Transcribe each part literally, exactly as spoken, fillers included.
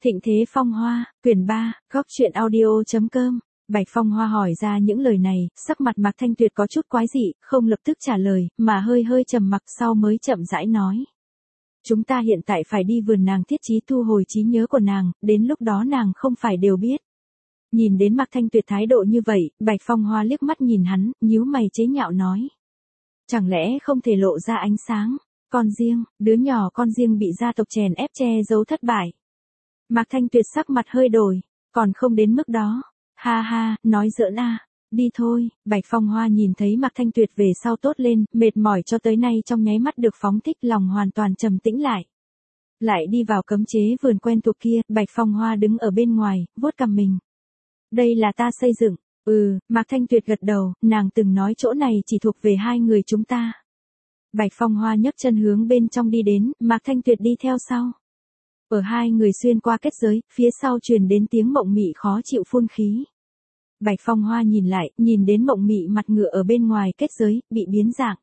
Thịnh Thế Phong Hoa, quyển ba, góc truyện audio.com. Bạch Phong Hoa hỏi ra những lời này, sắc mặt Mạc Thanh Tuyệt có chút quái dị, không lập tức trả lời, mà hơi hơi trầm mặc sau mới chậm rãi nói. Chúng ta hiện tại phải đi vườn nàng thiết trí thu hồi trí nhớ của nàng, đến lúc đó nàng không phải đều biết. Nhìn đến Mạc Thanh Tuyệt thái độ như vậy, Bạch Phong Hoa liếc mắt nhìn hắn, nhíu mày chế nhạo nói. Chẳng lẽ không thể lộ ra ánh sáng, con riêng, đứa nhỏ con riêng bị gia tộc chèn ép che giấu thất bại. Mạc Thanh Tuyệt sắc mặt hơi đổi, còn không đến mức đó. Ha ha, nói giỡn à, đi thôi. Bạch Phong Hoa nhìn thấy Mạc Thanh Tuyệt về sau tốt lên, mệt mỏi cho tới nay trong nháy mắt được phóng thích, lòng hoàn toàn trầm tĩnh lại. Lại đi vào cấm chế vườn quen thuộc kia, Bạch Phong Hoa đứng ở bên ngoài, vuốt cằm mình. Đây là ta xây dựng. Ừ, Mạc Thanh Tuyệt gật đầu, nàng từng nói chỗ này chỉ thuộc về hai người chúng ta. Bạch Phong Hoa nhấc chân hướng bên trong đi đến, Mạc Thanh Tuyệt đi theo sau. Ở hai người xuyên qua kết giới, phía sau truyền đến tiếng Mộng Mị khó chịu phun khí. Bạch Phong Hoa nhìn lại, nhìn đến Mộng Mị mặt ngựa ở bên ngoài kết giới, bị biến dạng.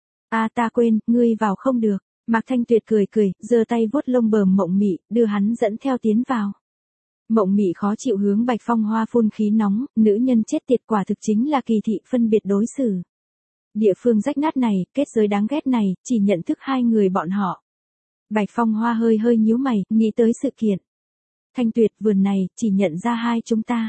A ta quên, ngươi vào không được. Mạc Thanh Tuyệt cười cười, giơ tay vuốt lông bờm Mộng Mị, đưa hắn dẫn theo tiến vào. Mộng Mị khó chịu hướng Bạch Phong Hoa phun khí nóng, nữ nhân chết tiệt quả thực chính là kỳ thị phân biệt đối xử. Địa phương rách nát này, kết giới đáng ghét này, chỉ nhận thức hai người bọn họ. Bạch Phong Hoa hơi hơi nhíu mày, nghĩ tới sự kiện. Thanh Tuyệt, vườn này, chỉ nhận ra hai chúng ta.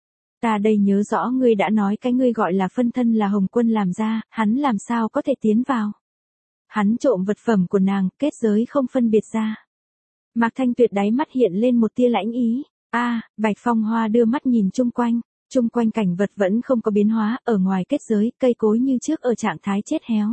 Ta đây nhớ rõ ngươi đã nói cái ngươi gọi là phân thân là Hồng Quân làm ra, hắn làm sao có thể tiến vào. Hắn trộm vật phẩm của nàng, kết giới không phân biệt ra. Mạc Thanh Tuyệt đáy mắt hiện lên một tia lãnh ý. A, à, Bạch Phong Hoa đưa mắt nhìn chung quanh. Chung quanh cảnh vật vẫn không có biến hóa, ở ngoài kết giới, cây cối như trước ở trạng thái chết héo.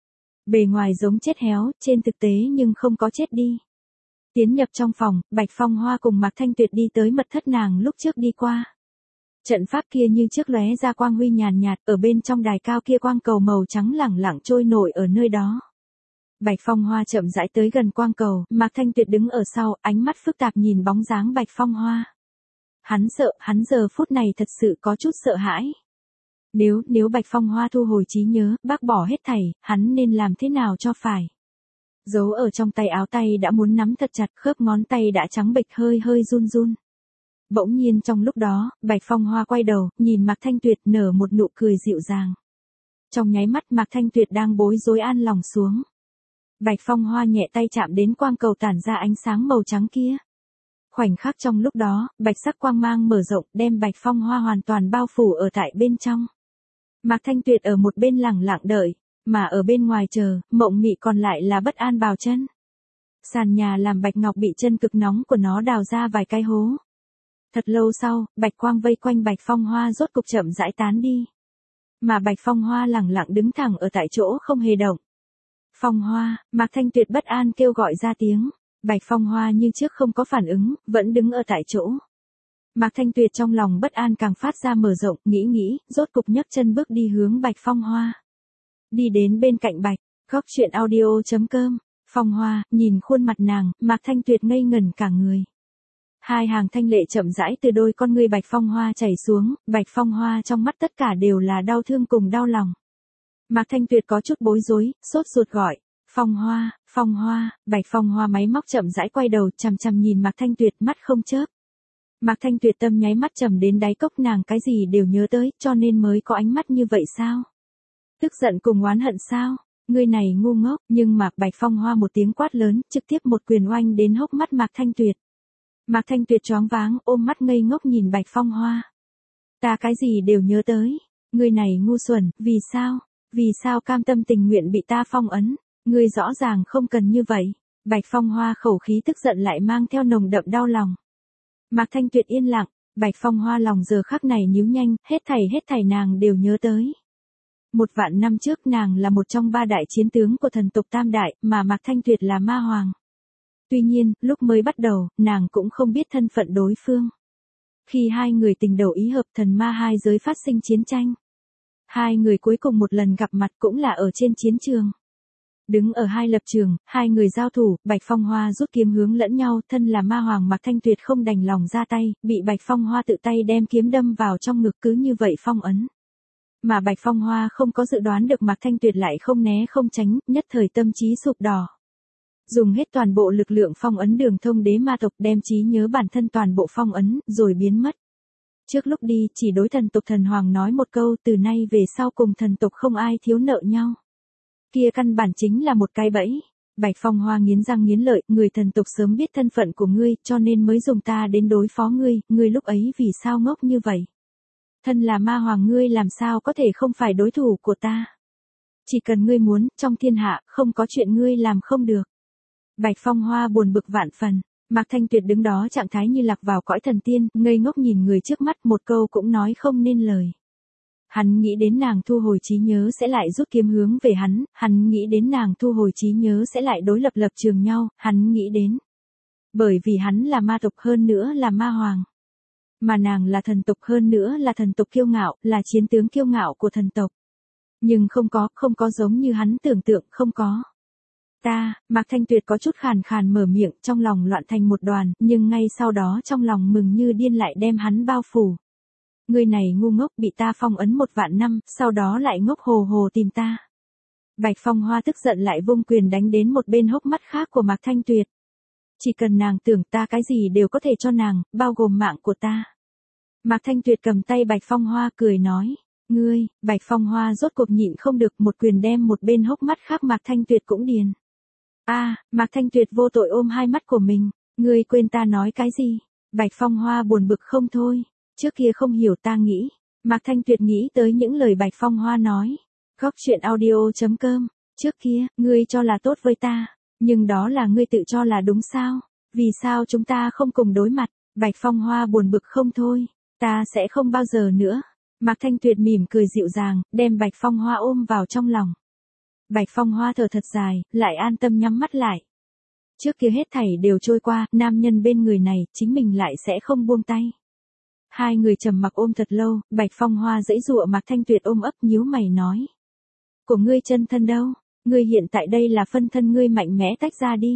Bề ngoài giống chết héo, trên thực tế nhưng không có chết đi. Tiến nhập trong phòng, Bạch Phong Hoa cùng Mạc Thanh Tuyệt đi tới mật thất nàng lúc trước đi qua. Trận pháp kia như trước lóe ra quang huy nhàn nhạt, ở bên trong đài cao kia quang cầu màu trắng lẳng lặng trôi nổi ở nơi đó. Bạch Phong Hoa chậm rãi tới gần quang cầu, Mạc Thanh Tuyệt đứng ở sau, ánh mắt phức tạp nhìn bóng dáng Bạch Phong Hoa. Hắn sợ, hắn giờ phút này thật sự có chút sợ hãi. Nếu, nếu Bạch Phong Hoa thu hồi trí nhớ, bác bỏ hết thảy, hắn nên làm thế nào cho phải. Giấu ở trong tay áo tay đã muốn nắm thật chặt, khớp ngón tay đã trắng bệch hơi hơi run run. Bỗng nhiên trong lúc đó, Bạch Phong Hoa quay đầu, nhìn Mạc Thanh Tuyệt nở một nụ cười dịu dàng. Trong nháy mắt Mạc Thanh Tuyệt đang bối rối an lòng xuống. Bạch Phong Hoa nhẹ tay chạm đến quang cầu tản ra ánh sáng màu trắng kia. Khoảnh khắc trong lúc đó, bạch sắc quang mang mở rộng, đem Bạch Phong Hoa hoàn toàn bao phủ ở tại bên trong. Mạc Thanh Tuyệt ở một bên lẳng lặng đợi, mà ở bên ngoài chờ, Mộng Mị còn lại là bất an bào chân. Sàn nhà làm bạch ngọc bị chân cực nóng của nó đào ra vài cái hố. Thật lâu sau, bạch quang vây quanh Bạch Phong Hoa rốt cục chậm rãi tán đi. Mà Bạch Phong Hoa lẳng lặng đứng thẳng ở tại chỗ không hề động. Phong Hoa, Mạc Thanh Tuyệt bất an kêu gọi ra tiếng. Bạch Phong Hoa như trước không có phản ứng, vẫn đứng ở tại chỗ. Mạc Thanh Tuyệt trong lòng bất an càng phát ra mở rộng, nghĩ nghĩ, rốt cục nhấc chân bước đi hướng Bạch Phong Hoa. Đi đến bên cạnh Bạch, góc truyện audio.com, Phong Hoa, nhìn khuôn mặt nàng, Mạc Thanh Tuyệt ngây ngẩn cả người. Hai hàng thanh lệ chậm rãi từ đôi con ngươi Bạch Phong Hoa chảy xuống, Bạch Phong Hoa trong mắt tất cả đều là đau thương cùng đau lòng. Mạc Thanh Tuyệt có chút bối rối, sốt ruột gọi. Phong Hoa, Phong Hoa, Bạch Phong Hoa máy móc chậm rãi quay đầu, chằm chằm nhìn Mạc Thanh Tuyệt mắt không chớp. Mạc Thanh Tuyệt tâm nháy mắt trầm đến đáy cốc, nàng cái gì đều nhớ tới, cho nên mới có ánh mắt như vậy sao? Tức giận cùng oán hận sao? Ngươi này ngu ngốc, nhưng mà Bạch Phong Hoa một tiếng quát lớn, trực tiếp một quyền oanh đến hốc mắt Mạc Thanh Tuyệt. Mạc Thanh Tuyệt choáng váng, ôm mắt ngây ngốc nhìn Bạch Phong Hoa. Ta cái gì đều nhớ tới, ngươi này ngu xuẩn, vì sao? Vì sao cam tâm tình nguyện bị ta phong ấn? Ngươi rõ ràng không cần như vậy. Bạch Phong Hoa khẩu khí tức giận lại mang theo nồng đậm đau lòng. Mạc Thanh Tuyệt yên lặng, Bạch Phong Hoa lòng giờ khắc này nhíu nhanh, hết thảy hết thảy nàng đều nhớ tới. Một vạn năm trước nàng là một trong ba đại chiến tướng của thần tộc Tam Đại, mà Mạc Thanh Tuyệt là ma hoàng. Tuy nhiên, lúc mới bắt đầu, nàng cũng không biết thân phận đối phương. Khi hai người tình đầu ý hợp, thần ma hai giới phát sinh chiến tranh. Hai người cuối cùng một lần gặp mặt cũng là ở trên chiến trường. Đứng ở hai lập trường, hai người giao thủ, Bạch Phong Hoa rút kiếm hướng lẫn nhau, thân là ma hoàng Mạc Thanh Tuyệt không đành lòng ra tay, bị Bạch Phong Hoa tự tay đem kiếm đâm vào trong ngực, cứ như vậy phong ấn. Mà Bạch Phong Hoa không có dự đoán được Mạc Thanh Tuyệt lại không né không tránh, nhất thời tâm trí sụp đổ. Dùng hết toàn bộ lực lượng phong ấn đường thông đế ma tộc, đem trí nhớ bản thân toàn bộ phong ấn, rồi biến mất. Trước lúc đi, chỉ đối thần tộc thần hoàng nói một câu, từ nay về sau cùng thần tộc không ai thiếu nợ nhau. Kia căn bản chính là một cái bẫy. Bạch Phong Hoa nghiến răng nghiến lợi, người thần tộc sớm biết thân phận của ngươi, cho nên mới dùng ta đến đối phó ngươi, ngươi lúc ấy vì sao ngốc như vậy? Thân là ma hoàng ngươi làm sao có thể không phải đối thủ của ta? Chỉ cần ngươi muốn, trong thiên hạ, không có chuyện ngươi làm không được. Bạch Phong Hoa buồn bực vạn phần, Mạc Thanh Tuyệt đứng đó trạng thái như lạc vào cõi thần tiên, ngây ngốc nhìn người trước mắt, một câu cũng nói không nên lời. Hắn nghĩ đến nàng thu hồi trí nhớ sẽ lại rút kiếm hướng về hắn, hắn nghĩ đến nàng thu hồi trí nhớ sẽ lại đối lập lập trường nhau, hắn nghĩ đến. Bởi vì hắn là ma tộc hơn nữa là ma hoàng. Mà nàng là thần tộc hơn nữa là thần tộc kiêu ngạo, là chiến tướng kiêu ngạo của thần tộc. Nhưng không có, không có giống như hắn tưởng tượng, không có. Ta, Mạc Thanh Tuyệt có chút khàn khàn mở miệng, trong lòng loạn thành một đoàn, nhưng ngay sau đó trong lòng mừng như điên lại đem hắn bao phủ. Người này ngu ngốc bị ta phong ấn một vạn năm, sau đó lại ngốc hồ hồ tìm ta. Bạch Phong Hoa tức giận lại vung quyền đánh đến một bên hốc mắt khác của Mạc Thanh Tuyệt. Chỉ cần nàng tưởng ta cái gì đều có thể cho nàng, bao gồm mạng của ta. Mạc Thanh Tuyệt cầm tay Bạch Phong Hoa cười nói. Ngươi, Bạch Phong Hoa rốt cuộc nhịn không được, một quyền đem một bên hốc mắt khác Mạc Thanh Tuyệt cũng điền. A, à, Mạc Thanh Tuyệt vô tội ôm hai mắt của mình, ngươi quên ta nói cái gì? Bạch Phong Hoa buồn bực không thôi, trước kia không hiểu ta nghĩ. Mạc Thanh Tuyệt nghĩ tới những lời Bạch Phong Hoa nói. Góc truyện audio chấm com, trước kia, ngươi cho là tốt với ta, nhưng đó là ngươi tự cho là đúng sao? Vì sao chúng ta không cùng đối mặt? Bạch Phong Hoa buồn bực không thôi, ta sẽ không bao giờ nữa. Mạc Thanh Tuyệt mỉm cười dịu dàng, đem Bạch Phong Hoa ôm vào trong lòng. Bạch Phong Hoa thở thật dài, lại an tâm nhắm mắt lại. Trước kia hết thảy đều trôi qua, nam nhân bên người này, chính mình lại sẽ không buông tay. Hai người trầm mặc ôm thật lâu, Bạch Phong Hoa giãy giụa Mạc Thanh Tuyệt ôm ấp nhíu mày nói. Của ngươi chân thân đâu? Ngươi hiện tại đây là phân thân ngươi mạnh mẽ tách ra đi.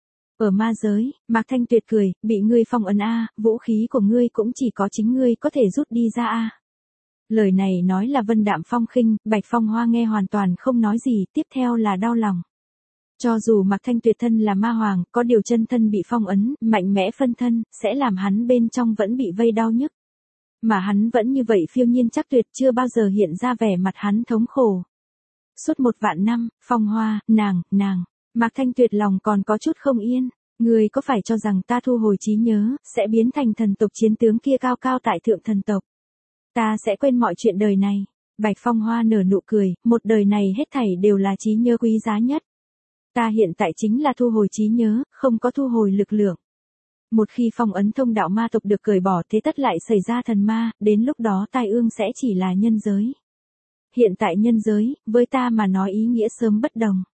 Ở ma giới, Mạc Thanh Tuyệt cười, bị ngươi phong ấn a, vũ khí của ngươi cũng chỉ có chính ngươi có thể rút đi ra a. Lời này nói là vân đạm phong khinh, Bạch Phong Hoa nghe hoàn toàn không nói gì, tiếp theo là đau lòng. Cho dù Mạc Thanh Tuyệt thân là ma hoàng, có điều chân thân bị phong ấn, mạnh mẽ phân thân, sẽ làm hắn bên trong vẫn bị vây đau nhức. Mà hắn vẫn như vậy phiêu nhiên chắc tuyệt, chưa bao giờ hiện ra vẻ mặt hắn thống khổ. Suốt một vạn năm, Phong Hoa, nàng, nàng, Mạc Thanh Tuyệt lòng còn có chút không yên. Ngươi có phải cho rằng ta thu hồi trí nhớ, sẽ biến thành thần tộc chiến tướng kia cao cao tại thượng thần tộc? Ta sẽ quên mọi chuyện đời này. Bạch Phong Hoa nở nụ cười, một đời này hết thảy đều là trí nhớ quý giá nhất. Ta hiện tại chính là thu hồi trí nhớ, không có thu hồi lực lượng. Một khi phong ấn thông đạo ma tộc được cởi bỏ thế tất lại xảy ra thần ma, đến lúc đó tai ương sẽ chỉ là nhân giới. Hiện tại nhân giới, với ta mà nói ý nghĩa sớm bất đồng.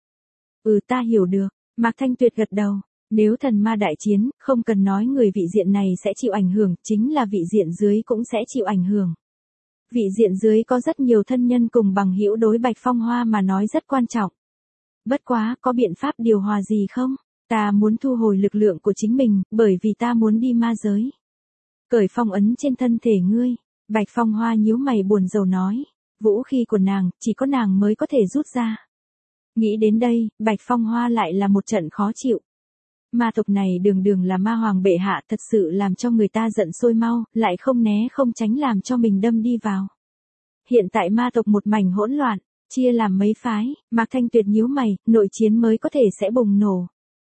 Ừ ta hiểu được, Mạc Thanh Tuyệt gật đầu. Nếu thần ma đại chiến, không cần nói người vị diện này sẽ chịu ảnh hưởng, chính là vị diện dưới cũng sẽ chịu ảnh hưởng. Vị diện dưới có rất nhiều thân nhân cùng bằng hữu đối Bạch Phong Hoa mà nói rất quan trọng. Bất quá, có biện pháp điều hòa gì không? Ta muốn thu hồi lực lượng của chính mình, bởi vì ta muốn đi ma giới. Cởi phong ấn trên thân thể ngươi. Bạch Phong Hoa nhíu mày buồn rầu nói. Vũ khí của nàng, chỉ có nàng mới có thể rút ra. Nghĩ đến đây, Bạch Phong Hoa lại là một trận khó chịu. Ma tộc này đường đường là ma hoàng bệ hạ, thật sự làm cho người ta giận sôi mau, lại không né không tránh làm cho mình đâm đi vào. Hiện tại ma tộc một mảnh hỗn loạn, chia làm mấy phái, Mạc Thanh Tuyệt nhíu mày, nội chiến mới có thể sẽ bùng nổ.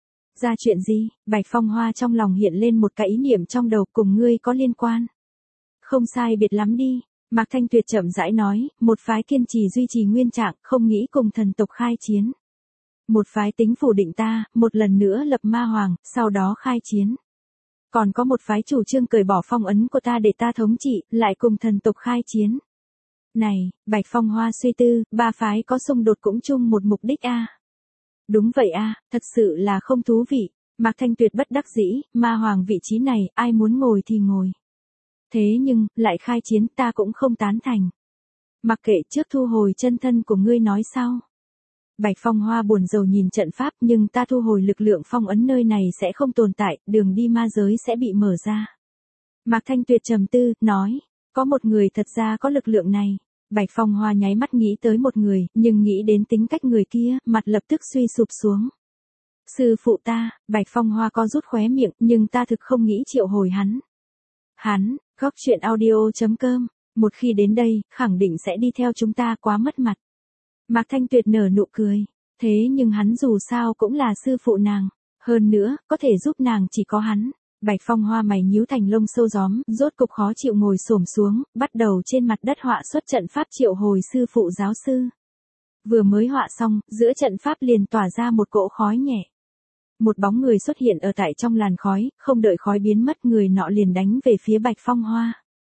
Ra chuyện gì? Bạch Phong Hoa trong lòng hiện lên một cái ý niệm trong đầu, cùng ngươi có liên quan. Không sai biệt lắm đi, Mạc Thanh Tuyệt chậm rãi nói, một phái kiên trì duy trì nguyên trạng, không nghĩ cùng thần tộc khai chiến. Một phái tính phủ định ta, một lần nữa lập ma hoàng, sau đó khai chiến. Còn có một phái chủ trương cởi bỏ phong ấn của ta để ta thống trị, lại cùng thần tộc khai chiến. Này, Bạch Phong Hoa suy tư, ba phái có xung đột cũng chung một mục đích a. À? Đúng vậy a, à, thật sự là không thú vị. Mạc Thanh Tuyệt bất đắc dĩ, ma hoàng vị trí này, ai muốn ngồi thì ngồi. Thế nhưng, lại khai chiến ta cũng không tán thành. Mặc kệ trước thu hồi chân thân của ngươi nói sau. Bạch Phong Hoa buồn rầu nhìn trận pháp, nhưng ta thu hồi lực lượng phong ấn nơi này sẽ không tồn tại, đường đi ma giới sẽ bị mở ra. Mạc Thanh Tuyệt trầm tư, nói, có một người thật ra có lực lượng này. Bạch Phong Hoa nháy mắt nghĩ tới một người, nhưng nghĩ đến tính cách người kia, mặt lập tức suy sụp xuống. Sư phụ ta, Bạch Phong Hoa co rút khóe miệng, nhưng ta thực không nghĩ triệu hồi hắn. Hắn, góc chuyện audio.com, một khi đến đây, khẳng định sẽ đi theo chúng ta, quá mất mặt. Mạc Thanh Tuyệt nở nụ cười, thế nhưng hắn dù sao cũng là sư phụ nàng, hơn nữa, có thể giúp nàng chỉ có hắn. Bạch Phong Hoa mày nhíu thành lông sâu gióm, rốt cục khó chịu ngồi xổm xuống, bắt đầu trên mặt đất họa xuất trận pháp triệu hồi sư phụ giáo sư. Vừa mới họa xong, giữa trận pháp liền tỏa ra một cỗ khói nhẹ. Một bóng người xuất hiện ở tại trong làn khói, không đợi khói biến mất, người nọ liền đánh về phía Bạch Phong Hoa.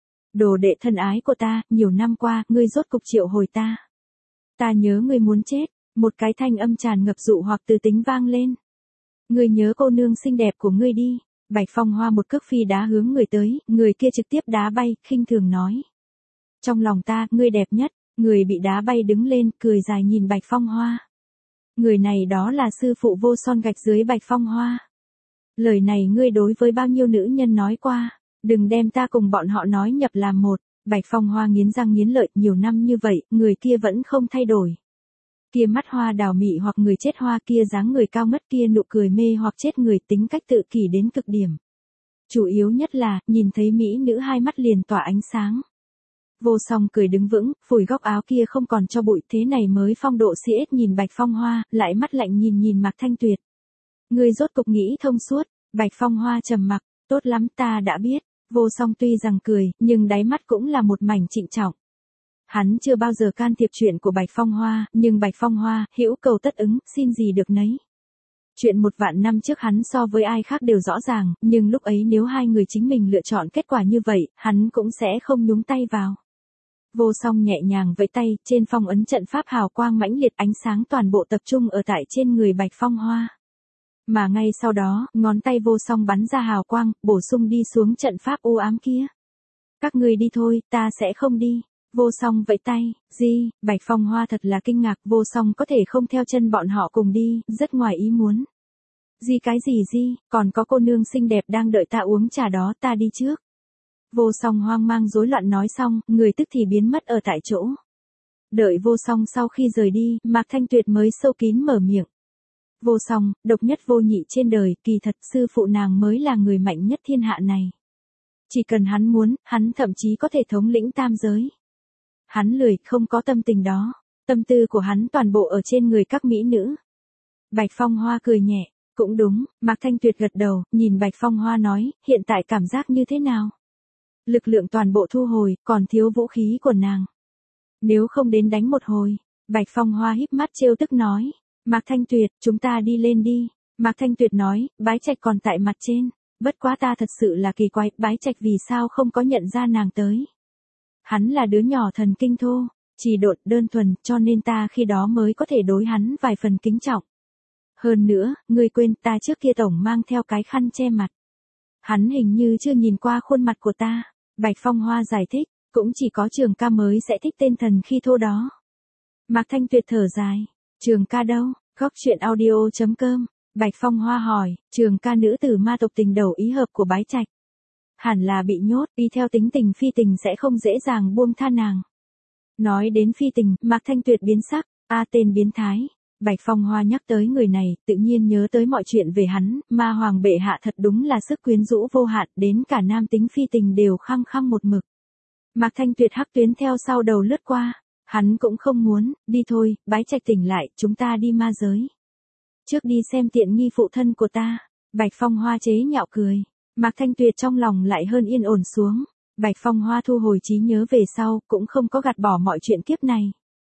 Đồ đệ thân ái của ta, nhiều năm qua, ngươi rốt cục triệu hồi ta. Ta nhớ ngươi muốn chết, một cái thanh âm tràn ngập dụ hoặc từ tính vang lên. Ngươi nhớ cô nương xinh đẹp của ngươi đi. Bạch Phong Hoa một cước phi đá hướng người tới, người kia trực tiếp đá bay, khinh thường nói. Trong lòng ta, ngươi đẹp nhất. Người bị đá bay đứng lên, cười dài nhìn Bạch Phong Hoa. Người này đó là sư phụ vô son gạch dưới Bạch Phong Hoa. Lời này ngươi đối với bao nhiêu nữ nhân nói qua, đừng đem ta cùng bọn họ nói nhập làm một. Bạch Phong Hoa nghiến răng nghiến lợi, nhiều năm như vậy, người kia vẫn không thay đổi. Kia mắt hoa đào mị hoặc người chết hoa, kia dáng người cao ngất, kia nụ cười mê hoặc chết người, tính cách tự kỷ đến cực điểm. Chủ yếu nhất là, nhìn thấy mỹ nữ hai mắt liền tỏa ánh sáng. Vô song cười đứng vững, phủi góc áo kia không còn cho bụi, thế này mới phong độ si ết nhìn Bạch Phong Hoa, lại mắt lạnh nhìn nhìn Mạc Thanh Tuyệt. Ngươi rốt cục nghĩ thông suốt. Bạch Phong Hoa trầm mặc, tốt lắm, ta đã biết. Vô song tuy rằng cười, nhưng đáy mắt cũng là một mảnh trịnh trọng. Hắn chưa bao giờ can thiệp chuyện của Bạch Phong Hoa, nhưng Bạch Phong Hoa, hữu cầu tất ứng, xin gì được nấy. Chuyện một vạn năm trước hắn so với ai khác đều rõ ràng, nhưng lúc ấy nếu hai người chính mình lựa chọn kết quả như vậy, hắn cũng sẽ không nhúng tay vào. Vô song nhẹ nhàng vẫy tay, trên phong ấn trận pháp hào quang mãnh liệt, ánh sáng toàn bộ tập trung ở tại trên người Bạch Phong Hoa. Mà ngay sau đó, ngón tay vô song bắn ra hào quang, bổ sung đi xuống trận pháp u ám kia. Các ngươi đi thôi, ta sẽ không đi. Vô song vẫy tay, gì, Bạch Phong Hoa thật là kinh ngạc, vô song có thể không theo chân bọn họ cùng đi, rất ngoài ý muốn. Gì cái gì gì, còn có cô nương xinh đẹp đang đợi ta uống trà đó, ta đi trước. Vô song hoang mang rối loạn nói xong, người tức thì biến mất ở tại chỗ. Đợi vô song sau khi rời đi, Mạc Thanh Tuyệt mới sâu kín mở miệng. Vô song, độc nhất vô nhị trên đời, kỳ thật sư phụ nàng mới là người mạnh nhất thiên hạ này. Chỉ cần hắn muốn, hắn thậm chí có thể thống lĩnh tam giới. Hắn lười, không có tâm tình đó. Tâm tư của hắn toàn bộ ở trên người các mỹ nữ. Bạch Phong Hoa cười nhẹ, cũng đúng, Mạc Thanh Tuyệt gật đầu, nhìn Bạch Phong Hoa nói, hiện tại cảm giác như thế nào? Lực lượng toàn bộ thu hồi, còn thiếu vũ khí của nàng. Nếu không đến đánh một hồi, Bạch Phong Hoa híp mắt trêu tức nói, Mạc Thanh Tuyệt, chúng ta đi lên đi. Mạc Thanh Tuyệt nói, Bái Trạch còn tại mặt trên, bất quá ta thật sự là kỳ quái, Bái Trạch vì sao không có nhận ra nàng tới. Hắn là đứa nhỏ thần kinh thô, chỉ độn, đơn thuần, cho nên ta khi đó mới có thể đối hắn vài phần kính trọng. Hơn nữa, ngươi quên ta trước kia tổng mang theo cái khăn che mặt. Hắn hình như chưa nhìn qua khuôn mặt của ta. Bạch Phong Hoa giải thích, cũng chỉ có Trường ca mới sẽ thích tên thần khi thô đó. Mạc Thanh Tuyệt thở dài, Trường ca đâu, góc chuyện audio.com, Bạch Phong Hoa hỏi, Trường ca nữ tử ma tộc tình đầu ý hợp của Bái Trạch. Hẳn là bị nhốt, đi theo tính tình phi tình sẽ không dễ dàng buông tha nàng. Nói đến phi tình, Mạc Thanh Tuyệt biến sắc, a tên biến thái. Bạch Phong Hoa nhắc tới người này, tự nhiên nhớ tới mọi chuyện về hắn, ma hoàng bệ hạ thật đúng là sức quyến rũ vô hạn, đến cả nam tính phi tình đều khăng khăng một mực. Mạc Thanh Tuyệt hắc tuyến theo sau đầu lướt qua, hắn cũng không muốn, đi thôi, Bái Trạch tỉnh lại, chúng ta đi ma giới. Trước đi xem tiện nghi phụ thân của ta. Bạch Phong Hoa chế nhạo cười, Mạc Thanh Tuyệt trong lòng lại hơn yên ổn xuống. Bạch Phong Hoa thu hồi trí nhớ về sau, cũng không có gạt bỏ mọi chuyện kiếp này.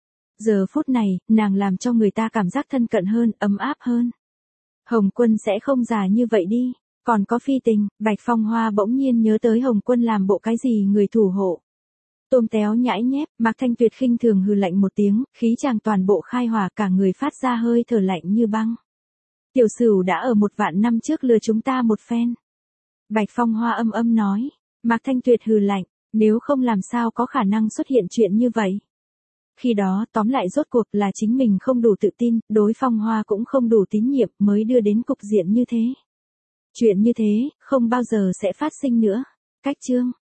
Giờ phút này, nàng làm cho người ta cảm giác thân cận hơn, ấm áp hơn. Hồng Quân sẽ không già như vậy đi. Còn có phi tình, Bạch Phong Hoa bỗng nhiên nhớ tới Hồng Quân làm bộ cái gì người thủ hộ. Tôm téo nhãi nhép, Mạc Thanh Tuyệt khinh thường hừ lạnh một tiếng, khí chàng toàn bộ khai hỏa, cả người phát ra hơi thở lạnh như băng. Tiểu Sửu đã ở một vạn năm trước lừa chúng ta một phen. Bạch Phong Hoa âm âm nói, Mạc Thanh Tuyệt hừ lạnh, nếu không làm sao có khả năng xuất hiện chuyện như vậy. Khi đó tóm lại rốt cuộc là chính mình không đủ tự tin, đối Phong Hoa cũng không đủ tín nhiệm mới đưa đến cục diện như thế. Chuyện như thế, không bao giờ sẽ phát sinh nữa. Cách chương